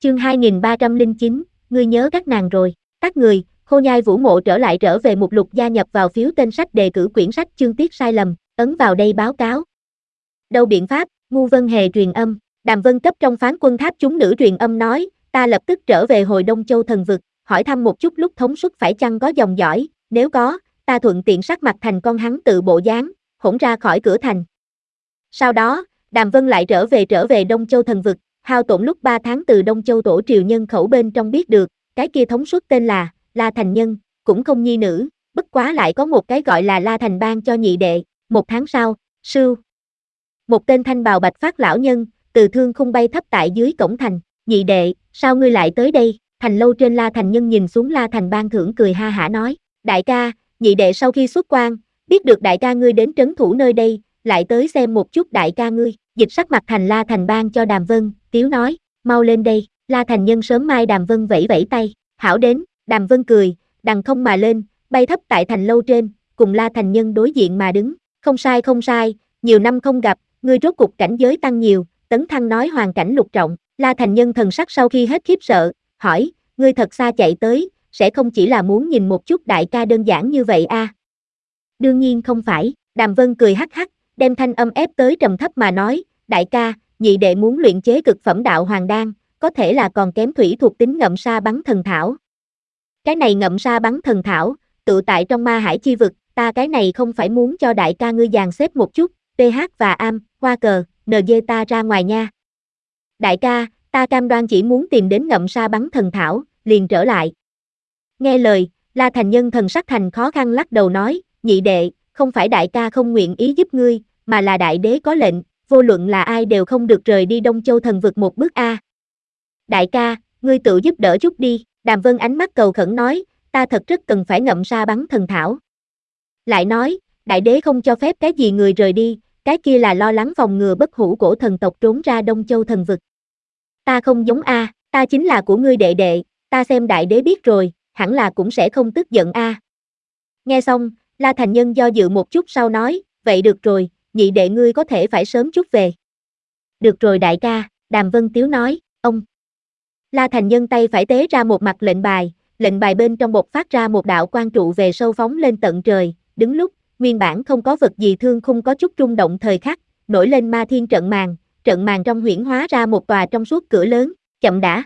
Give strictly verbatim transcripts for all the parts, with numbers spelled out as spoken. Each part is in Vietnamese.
Chương hai nghìn ba trăm lẻ chín, ngươi nhớ các nàng rồi. Các người, Khô Nhai Vũ Mộ trở lại trở về mục lục gia nhập vào phiếu tên sách đề cử quyển sách chương tiết sai lầm, ấn vào đây báo cáo. Đâu biện pháp, Ngu Vân Hề truyền âm. Đàm Vân cấp trong phán quân tháp chúng nữ truyền âm nói, ta lập tức trở về hồi Đông Châu thần vực, hỏi thăm một chút lúc thống suất phải chăng có dòng dõi, nếu có, ta thuận tiện sắc mặt thành con hắn tự bộ dáng, hỗn ra khỏi cửa thành. Sau đó, Đàm Vân lại trở về trở về Đông Châu thần vực, hao tổn lúc ba tháng từ Đông Châu tổ triều nhân khẩu bên trong biết được, cái kia thống suất tên là La Thành Nhân, cũng không nhi nữ, bất quá lại có một cái gọi là La Thành ban cho nhị đệ. Một tháng sau, sưu, một tên thanh bào bạch phát lão nhân từ thương khung bay thấp tại dưới cổng thành. Nhị đệ, sao ngươi lại tới đây? Thành lâu trên La Thành Nhân nhìn xuống La Thành ban thưởng cười ha hả nói, đại ca, nhị đệ sau khi xuất quan, biết được đại ca ngươi đến trấn thủ nơi đây, lại tới xem một chút đại ca ngươi. Dịch sắc mặt thành La Thành ban cho Đàm Vân, tiếu nói, mau lên đây. La Thành Nhân sớm mai Đàm Vân vẫy vẫy tay, hảo đến. Đàm Vân cười, đằng không mà lên, bay thấp tại thành lâu trên, cùng La Thành Nhân đối diện mà đứng. Không sai không sai, nhiều năm không gặp, ngươi rốt cục cảnh giới tăng nhiều. Tấn Thăng nói hoàn cảnh lục trọng. La Thành Nhân thần sắc sau khi hết khiếp sợ, hỏi, ngươi thật xa chạy tới, sẽ không chỉ là muốn nhìn một chút đại ca đơn giản như vậy a? À? Đương nhiên không phải. Đàm Vân cười hắc hắc, đem thanh âm ép tới trầm thấp mà nói, đại ca, nhị đệ muốn luyện chế cực phẩm đạo hoàng đan, có thể là còn kém thủy thuộc tính ngậm sa bắn thần thảo. Cái này ngậm sa bắn thần thảo, tự tại trong ma hải chi vực, ta cái này không phải muốn cho đại ca ngươi dàn xếp một chút, pê hát và am, hoa cờ, en giê ta ra ngoài nha. Đại ca, ta cam đoan chỉ muốn tìm đến ngậm sa bắn thần thảo, liền trở lại. Nghe lời, La Thành Nhân thần sắc thành khó khăn lắc đầu nói, nhị đệ, không phải đại ca không nguyện ý giúp ngươi, mà là đại đế có lệnh, vô luận là ai đều không được rời đi Đông Châu thần vực một bước a. Đại ca, ngươi tự giúp đỡ chút đi. Đàm Vân ánh mắt cầu khẩn nói, ta thật rất cần phải ngậm sa bắn thần thảo. Lại nói, đại đế không cho phép cái gì người rời đi, cái kia là lo lắng phòng ngừa bất hủ cổ thần tộc trốn ra Đông Châu thần vực. Ta không giống a, ta chính là của ngươi đệ đệ, ta xem đại đế biết rồi, hẳn là cũng sẽ không tức giận a. Nghe xong, La Thành Nhân do dự một chút sau nói, vậy được rồi, nhị đệ ngươi có thể phải sớm chút về. Được rồi đại ca, Đàm Vân tiếu nói, ông. La Thành Nhân tay phải tế ra một mặt lệnh bài, lệnh bài bên trong bộc phát ra một đạo quang trụ về sâu phóng lên tận trời, đứng lúc, nguyên bản không có vật gì thương khung có chút rung động thời khắc, nổi lên ma thiên trận màn, trận màn trong huyễn hóa ra một tòa trong suốt cửa lớn, chậm đã.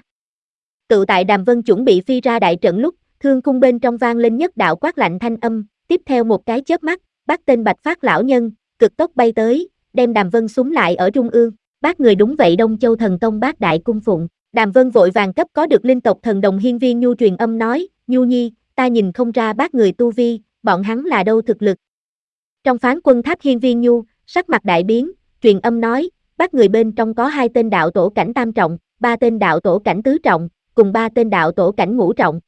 Tự tại Đàm Vân chuẩn bị phi ra đại trận lúc, thương khung bên trong vang lên nhất đạo quát lạnh thanh âm, tiếp theo một cái chớp mắt, bác tên bạch phát lão nhân, cực tốc bay tới, đem Đàm Vân súng lại ở trung ương, bác người đúng vậy Đông Châu thần tông bác đại cung phụng. Đàm Vân vội vàng cấp có được linh tộc thần đồng Hiên Viên Nhu truyền âm nói, Nhu Nhi, ta nhìn không ra bác người tu vi, bọn hắn là đâu thực lực. Trong phán quân tháp Hiên Viên Nhu, sắc mặt đại biến, truyền âm nói, bác người bên trong có hai tên đạo tổ cảnh tam trọng, ba tên đạo tổ cảnh tứ trọng, cùng ba tên đạo tổ cảnh ngũ trọng.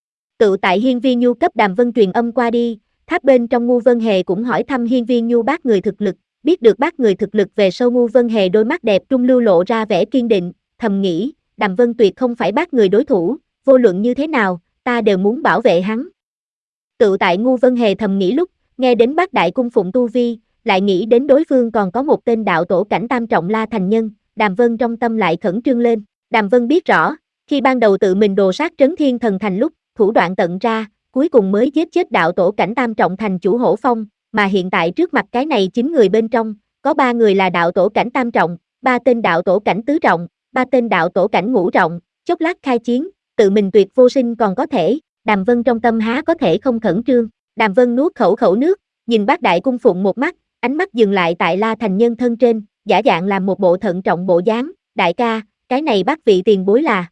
Tự tại Hiên Viên Nhu cấp Đàm Vân truyền âm qua đi, tháp bên trong Ngu Vân Hề cũng hỏi thăm Hiên Viên Nhu bác người thực lực, biết được bác người thực lực về sau Ngu Vân Hề đôi mắt đẹp trung lưu lộ ra vẻ kiên định, thầm nghĩ, Đàm Vân tuyệt không phải bác người đối thủ, vô luận như thế nào, ta đều muốn bảo vệ hắn. Tự tại Ngu Vân Hề thầm nghĩ lúc, nghe đến bác đại cung phụng tu vi, lại nghĩ đến đối phương còn có một tên đạo tổ cảnh tam trọng La Thành Nhân, Đàm Vân trong tâm lại khẩn trương lên. Đàm Vân biết rõ, khi ban đầu tự mình đồ sát Trấn Thiên Thần Thành lúc, thủ đoạn tận ra, cuối cùng mới giết chết đạo tổ cảnh tam trọng thành chủ Hổ Phong, mà hiện tại trước mặt cái này chín người bên trong, có ba người là đạo tổ cảnh tam trọng, ba tên đạo tổ cảnh tứ trọng, ba tên đạo tổ cảnh ngũ trọng, chốc lát khai chiến, tự mình tuyệt vô sinh còn có thể, Đàm Vân trong tâm há có thể không khẩn trương. Đàm Vân nuốt khẩu khẩu nước, nhìn bác đại cung phụng một mắt, ánh mắt dừng lại tại La Thành Nhân thân trên, giả dạng làm một bộ thận trọng bộ dáng, đại ca, cái này bác vị tiền bối là.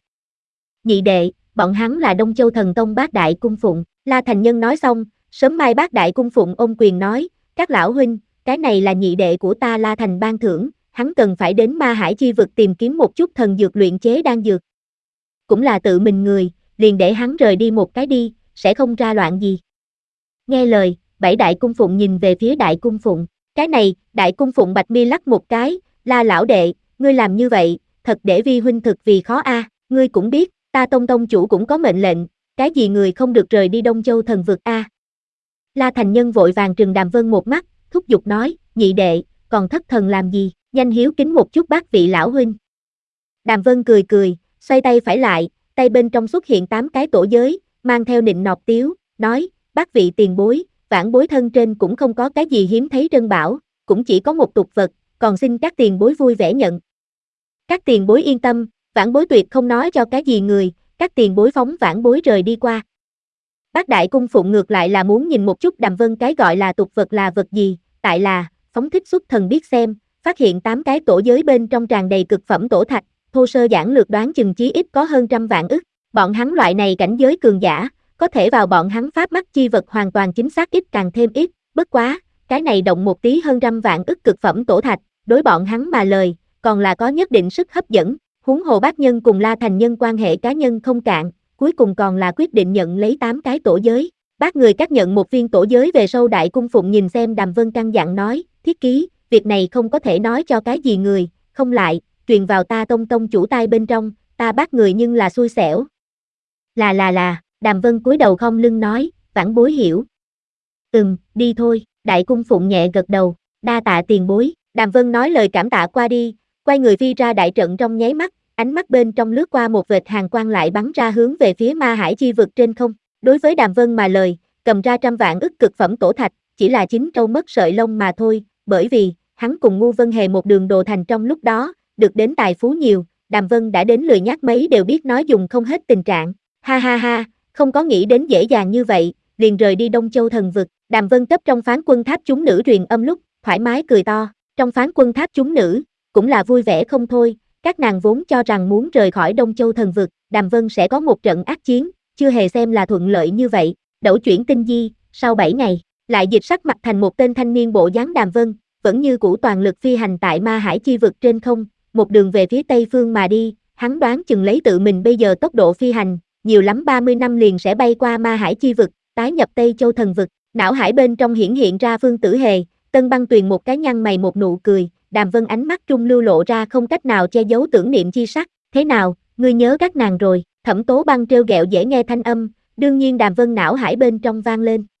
Nhị đệ, bọn hắn là Đông Châu thần tông bác đại cung phụng. La Thành Nhân nói xong, sớm mai bác đại cung phụng ôm quyền nói, các lão huynh, cái này là nhị đệ của ta La Thành ban thưởng, hắn cần phải đến ma hải chi vực tìm kiếm một chút thần dược luyện chế đan dược. Cũng là tự mình người, liền để hắn rời đi một cái đi, sẽ không ra loạn gì. Nghe lời, bảy đại cung phụng nhìn về phía đại cung phụng, cái này, đại cung phụng bạch mi lắc một cái, La lão đệ, ngươi làm như vậy, thật để vi huynh thực vì khó a, à. Ngươi cũng biết, ta tông tông chủ cũng có mệnh lệnh, cái gì người không được rời đi Đông Châu thần vực a. À. La Thành Nhân vội vàng trừng Đàm Vân một mắt, thúc giục nói, nhị đệ, còn thất thần làm gì, nhanh hiếu kính một chút bác vị lão huynh. Đàm Vân cười cười, xoay tay phải lại, tay bên trong xuất hiện tám cái tổ giới, mang theo nịnh nọt tiếu, nói, bác vị tiền bối, vãn bối thân trên cũng không có cái gì hiếm thấy trân bảo, cũng chỉ có một tục vật, còn xin các tiền bối vui vẻ nhận. Các tiền bối yên tâm, vãn bối tuyệt không nói cho cái gì người, các tiền bối phóng vãn bối rời đi qua. Bác đại cung phụng ngược lại là muốn nhìn một chút Đàm Vân cái gọi là tục vật là vật gì, tại là, phóng thích xuất thần biết xem, phát hiện tám cái tổ giới bên trong tràn đầy cực phẩm tổ thạch, thô sơ giản lược đoán chừng chí ít có hơn trăm vạn ức, bọn hắn loại này cảnh giới cường giả, có thể vào bọn hắn pháp mắt chi vật hoàn toàn chính xác ít càng thêm ít, bất quá, cái này động một tí hơn trăm vạn ức cực phẩm tổ thạch, đối bọn hắn mà lời, còn là có nhất định sức hấp dẫn, huống hồ bác nhân cùng La Thành Nhân quan hệ cá nhân không cạn, cuối cùng còn là quyết định nhận lấy tám cái tổ giới. Bác người các nhận một viên tổ giới về sau đại cung phụng nhìn xem Đàm Vân căn dặn nói, thiết ký, việc này không có thể nói cho cái gì người, không lại, truyền vào ta tông tông chủ tai bên trong, ta bác người nhưng là xui xẻo. Là là là, Đàm Vân cúi đầu khom lưng nói, vãn bối hiểu. Ừm, đi thôi, đại cung phụng nhẹ gật đầu, đa tạ tiền bối, Đàm Vân nói lời cảm tạ qua đi, quay người phi ra đại trận trong nháy mắt, ánh mắt bên trong lướt qua một vệt hàng quang lại bắn ra hướng về phía ma hải chi vực trên không. Đối với Đàm Vân mà lời, cầm ra trăm vạn ức cực phẩm tổ thạch, chỉ là chín trâu mất sợi lông mà thôi, bởi vì, hắn cùng Ngu Vân Hề một đường đồ thành trong lúc đó, được đến tài phú nhiều, Đàm Vân đã đến lười nhác mấy đều biết nói dùng không hết tình trạng. Ha ha ha, không có nghĩ đến dễ dàng như vậy, liền rời đi Đông Châu thần vực, Đàm Vân cấp trong phán quân tháp chúng nữ truyền âm lúc, thoải mái cười to, trong phán quân tháp chúng nữ, cũng là vui vẻ không thôi, các nàng vốn cho rằng muốn rời khỏi Đông Châu thần vực, Đàm Vân sẽ có một trận ác chiến, chưa hề xem là thuận lợi như vậy, đẩu chuyển tinh di, sau bảy ngày, lại dịch sắc mặt thành một tên thanh niên bộ dáng Đàm Vân, vẫn như cũ toàn lực phi hành tại ma hải chi vực trên không, một đường về phía tây phương mà đi, hắn đoán chừng lấy tự mình bây giờ tốc độ phi hành, nhiều lắm ba mươi năm liền sẽ bay qua ma hải chi vực, tái nhập Tây Châu thần vực, não hải bên trong hiển hiện ra Phương Tử Hề, Tân Băng Tuyền một cái nhăn mày một nụ cười, Đàm Vân ánh mắt trung lưu lộ ra không cách nào che giấu tưởng niệm chi sắc, thế nào, ngươi nhớ các nàng rồi, Thẩm Tố Băng trêu ghẹo dễ nghe thanh âm, đương nhiên Đàm Vân não hải bên trong vang lên,